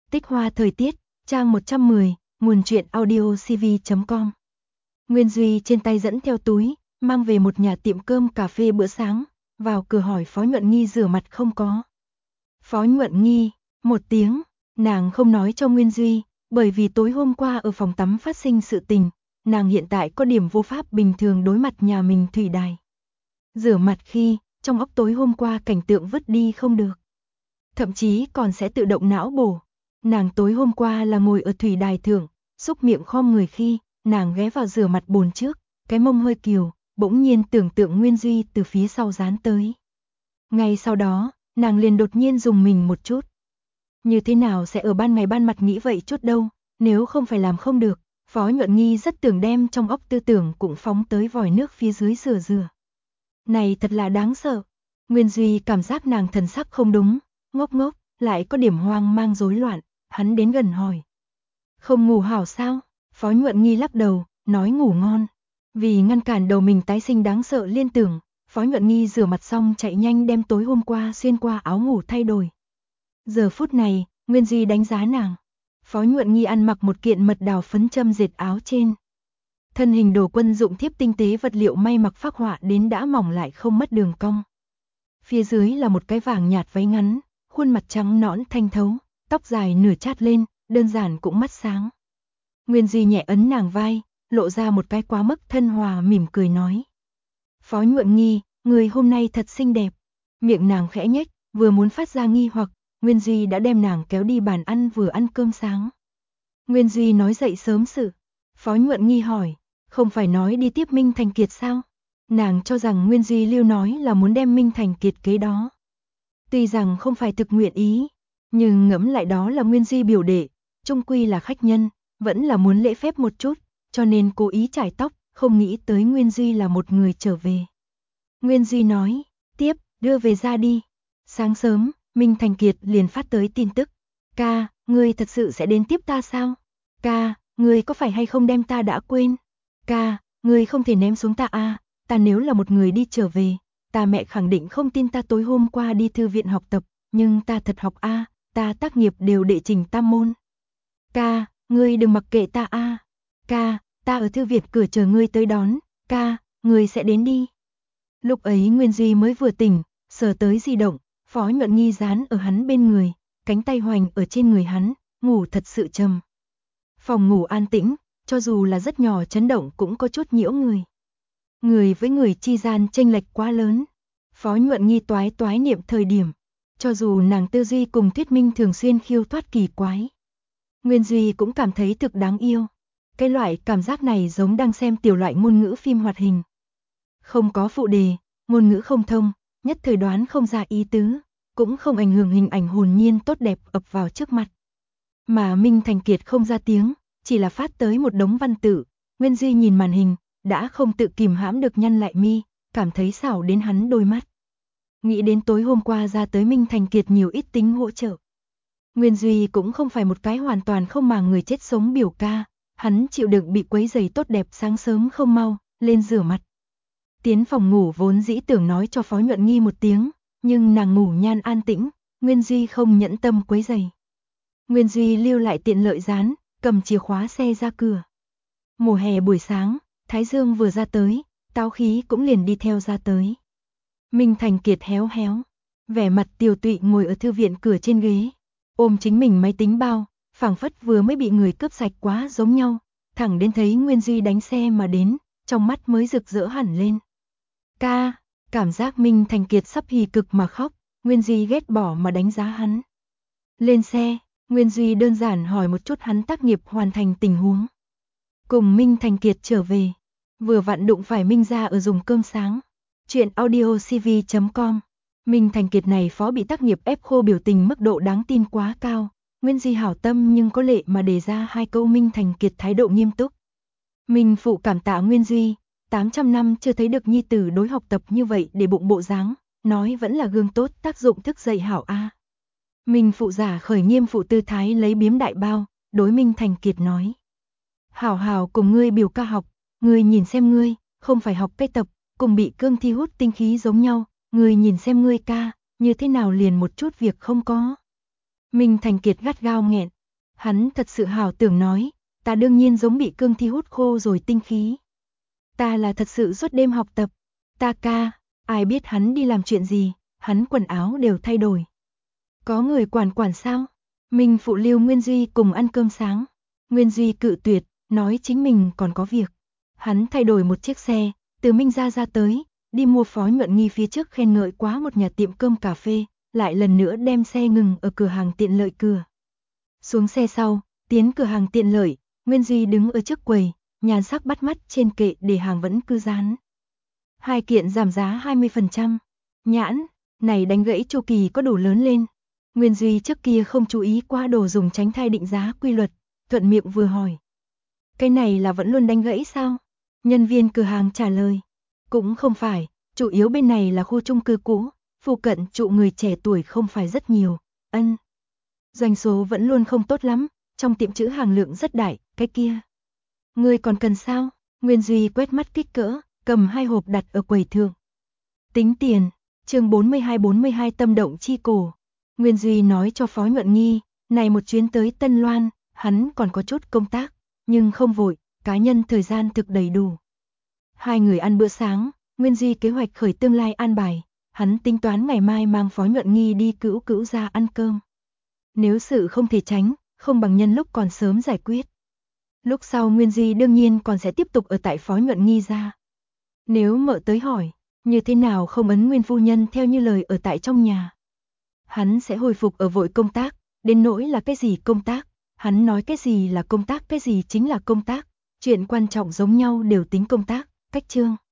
Tích hoa thời tiết, trang 110, nguồn truyện audio cv.com. Nguyên Duy trên tay dẫn theo túi, mang về một nhà tiệm cơm cà phê bữa sáng, vào cửa hỏi Phó Nhuận Nghi rửa mặt không có. Phó Nhuận Nghi, một tiếng, nàng không nói cho Nguyên Duy, bởi vì tối hôm qua ở phòng tắm phát sinh sự tình, nàng hiện tại có điểm vô pháp bình thường đối mặt nhà mình thủy đài. Rửa mặt khi, trong óc tối hôm qua cảnh tượng vứt đi không được. Thậm chí còn sẽ tự động não bổ. Nàng tối hôm qua là ngồi ở thủy đài thượng, xúc miệng khom người khi, nàng ghé vào rửa mặt bồn trước, cái mông hơi kiều, bỗng nhiên tưởng tượng Nguyên Duy từ phía sau dán tới. Ngay sau đó, nàng liền đột nhiên dùng mình một chút. Như thế nào sẽ ở ban ngày ban mặt nghĩ vậy chút đâu, nếu không phải làm không được, Phó Nhuận Nghi rất tưởng đem trong óc tư tưởng cũng phóng tới vòi nước phía dưới rửa. Này thật là đáng sợ. Nguyên Duy cảm giác nàng thần sắc không đúng, ngốc ngốc, lại có điểm hoang mang rối loạn, hắn đến gần hỏi. Không ngủ hảo sao? Phó Nhuận Nghi lắc đầu, nói ngủ ngon. Vì ngăn cản đầu mình tái sinh đáng sợ liên tưởng, Phó Nhuận Nghi rửa mặt xong chạy nhanh đem tối hôm qua xuyên qua áo ngủ thay đổi. Giờ phút này, Nguyên Duy đánh giá nàng. Phó Nhuận Nghi ăn mặc một kiện mật đào phấn châm dệt áo trên. Thân hình đồ quân dụng thiếp tinh tế vật liệu may mặc phác họa đến đã mỏng lại không mất đường cong. Phía dưới là một cái vàng nhạt váy ngắn, khuôn mặt trắng nõn thanh thấu, tóc dài nửa chát lên, đơn giản cũng mắt sáng. Nguyên Duy nhẹ ấn nàng vai, lộ ra một cái quá mức thân hòa mỉm cười nói. Phó Nhuận Nghi, người hôm nay thật xinh đẹp. Miệng nàng khẽ nhếch, vừa muốn phát ra nghi hoặc, Nguyên Duy đã đem nàng kéo đi bàn ăn vừa ăn cơm sáng. Nguyên Duy nói dậy sớm sự. Phó Nhuận Nghi hỏi, không phải nói đi tiếp Minh Thành Kiệt sao? Nàng cho rằng Nguyên Duy lưu nói là muốn đem Minh Thành Kiệt kế đó. Tuy rằng không phải thực nguyện ý, nhưng ngẫm lại đó là Nguyên Duy biểu đệ, chung quy là khách nhân, vẫn là muốn lễ phép một chút, cho nên cố ý chải tóc, không nghĩ tới Nguyên Duy là một người trở về. Nguyên Duy nói, tiếp, đưa về ra đi. Sáng sớm, Minh Thành Kiệt liền phát tới tin tức. Ca, ngươi thật sự sẽ đến tiếp ta sao? Ca, ngươi có phải hay không đem ta đã quên? Ca, ngươi không thể ném xuống ta à, ta nếu là một người đi trở về, ta mẹ khẳng định không tin ta tối hôm qua đi thư viện học tập, nhưng ta thật học a, ta tác nghiệp đều đệ trình tam môn. Ca, ngươi đừng mặc kệ ta a. Ca, ta ở thư viện cửa chờ ngươi tới đón, ca, ngươi sẽ đến đi. Lúc ấy Nguyên Duy mới vừa tỉnh, sờ tới di động, Phó Nhuận Nghi dán ở hắn bên người, cánh tay hoành ở trên người hắn, ngủ thật sự trầm. Phòng ngủ an tĩnh, cho dù là rất nhỏ chấn động cũng có chút nhiễu người. Người với người chi gian chênh lệch quá lớn. Phó Nhuận Nghi toái niệm thời điểm, cho dù nàng tư duy cùng thuyết minh thường xuyên khiêu thoát kỳ quái. Nguyên Duy cũng cảm thấy thực đáng yêu. Cái loại cảm giác này giống đang xem tiểu loại ngôn ngữ phim hoạt hình. Không có phụ đề, ngôn ngữ không thông, nhất thời đoán không ra ý tứ, cũng không ảnh hưởng hình ảnh hồn nhiên tốt đẹp ập vào trước mặt. Mà Minh Thành Kiệt không ra tiếng, chỉ là phát tới một đống văn tự. Nguyên Duy nhìn màn hình, đã không tự kìm hãm được nhăn lại mi, cảm thấy xảo đến hắn đôi mắt. Nghĩ đến tối hôm qua ra tới Minh Thành Kiệt nhiều ít tính hỗ trợ. Nguyên Duy cũng không phải một cái hoàn toàn không màng người chết sống biểu ca, hắn chịu đựng bị quấy rầy tốt đẹp sáng sớm không mau, lên rửa mặt. Tiến phòng ngủ vốn dĩ tưởng nói cho Phó Nhuận Nghi một tiếng, nhưng nàng ngủ nhan an tĩnh, Nguyên Duy không nhẫn tâm quấy rầy. Nguyên Duy lưu lại tiện lợi dán, cầm chìa khóa xe ra cửa. Mùa hè buổi sáng, Thái Dương vừa ra tới, táo khí cũng liền đi theo ra tới. Minh Thành Kiệt héo héo, vẻ mặt tiều tụy ngồi ở thư viện cửa trên ghế, ôm chính mình máy tính bao, phảng phất vừa mới bị người cướp sạch quá giống nhau, thẳng đến thấy Nguyên Duy đánh xe mà đến, trong mắt mới rực rỡ hẳn lên. Ca, cảm giác Minh Thành Kiệt sắp hì cực mà khóc, Nguyên Duy ghét bỏ mà đánh giá hắn. Lên xe, Nguyên Duy đơn giản hỏi một chút hắn tác nghiệp hoàn thành tình huống. Cùng Minh Thành Kiệt trở về, vừa vặn đụng phải Minh gia ở dùng cơm sáng. Chuyện audio cv.com. Minh Thành Kiệt này phó bị tác nghiệp ép khô biểu tình mức độ đáng tin quá cao. Nguyên Duy hảo tâm nhưng có lệ mà đề ra hai câu Minh Thành Kiệt thái độ nghiêm túc. Minh phụ cảm tạ Nguyên Duy, 800 năm chưa thấy được nhi tử đối học tập như vậy để bụng bộ dáng, nói vẫn là gương tốt tác dụng thức dậy hảo a. Minh phụ giả khởi nghiêm phụ tư thái lấy biếm đại bao, đối Minh Thành Kiệt nói. Hảo hảo cùng ngươi biểu ca học, ngươi nhìn xem ngươi, không phải học cây tập, cùng bị cương thi hút tinh khí giống nhau, ngươi nhìn xem ngươi ca, như thế nào liền một chút việc không có. Minh Thành Kiệt gắt gao nghẹn, Hắn thật sự hảo tưởng nói, ta đương nhiên giống bị cương thi hút khô rồi tinh khí. Ta là thật sự suốt đêm học tập. Ta ca, ai biết hắn đi làm chuyện gì, hắn quần áo đều thay đổi. Có người quản sao? Mình phụ Lưu Nguyên Duy cùng ăn cơm sáng. Nguyên Duy cự tuyệt, nói chính mình còn có việc. Hắn thay đổi một chiếc xe, từ Minh ra tới, đi mua Phó Nhuận Nghi phía trước khen ngợi quá một nhà tiệm cơm cà phê, lại lần nữa đem xe ngừng ở cửa hàng tiện lợi cửa. Xuống xe sau, tiến cửa hàng tiện lợi, Nguyên Duy đứng ở trước quầy, nhàn sắc bắt mắt trên kệ để hàng vẫn cứ dán. 2 kiện giảm giá 20%. Nhãn, này đánh gãy chu kỳ có đủ lớn lên. Nguyên Duy trước kia không chú ý qua đồ dùng tránh thai định giá quy luật, thuận miệng vừa hỏi. Cái này là vẫn luôn đánh gãy sao? Nhân viên cửa hàng trả lời. Cũng không phải, chủ yếu bên này là khu chung cư cũ, phụ cận trụ người trẻ tuổi không phải rất nhiều. Doanh số vẫn luôn không tốt lắm, trong tiệm chữ hàng lượng rất đại, cái kia. Ngươi còn cần sao? Nguyên Duy quét mắt kích cỡ, cầm 2 hộp đặt ở quầy thượng. Tính tiền, chương 42 tâm động chi cổ. Nguyên Duy nói cho Phó Nhuận Nghi, này một chuyến tới Tân Loan, hắn còn có chút công tác, nhưng không vội, cá nhân thời gian thực đầy đủ. 2 người ăn bữa sáng, Nguyên Duy kế hoạch khởi tương lai an bài, hắn tính toán ngày mai mang Phó Nhuận Nghi đi Cữu ra ăn cơm. Nếu sự không thể tránh, không bằng nhân lúc còn sớm giải quyết. Lúc sau Nguyên Duy đương nhiên còn sẽ tiếp tục ở tại Phó Nhuận Nghi ra. Nếu mợ tới hỏi, như thế nào không ấn Nguyên phu nhân theo như lời ở tại trong nhà. Hắn sẽ hồi phục ở vội công tác, đến nỗi là cái gì công tác, hắn nói cái gì là công tác, cái gì chính là công tác, chuyện quan trọng giống nhau đều tính công tác, cách chương.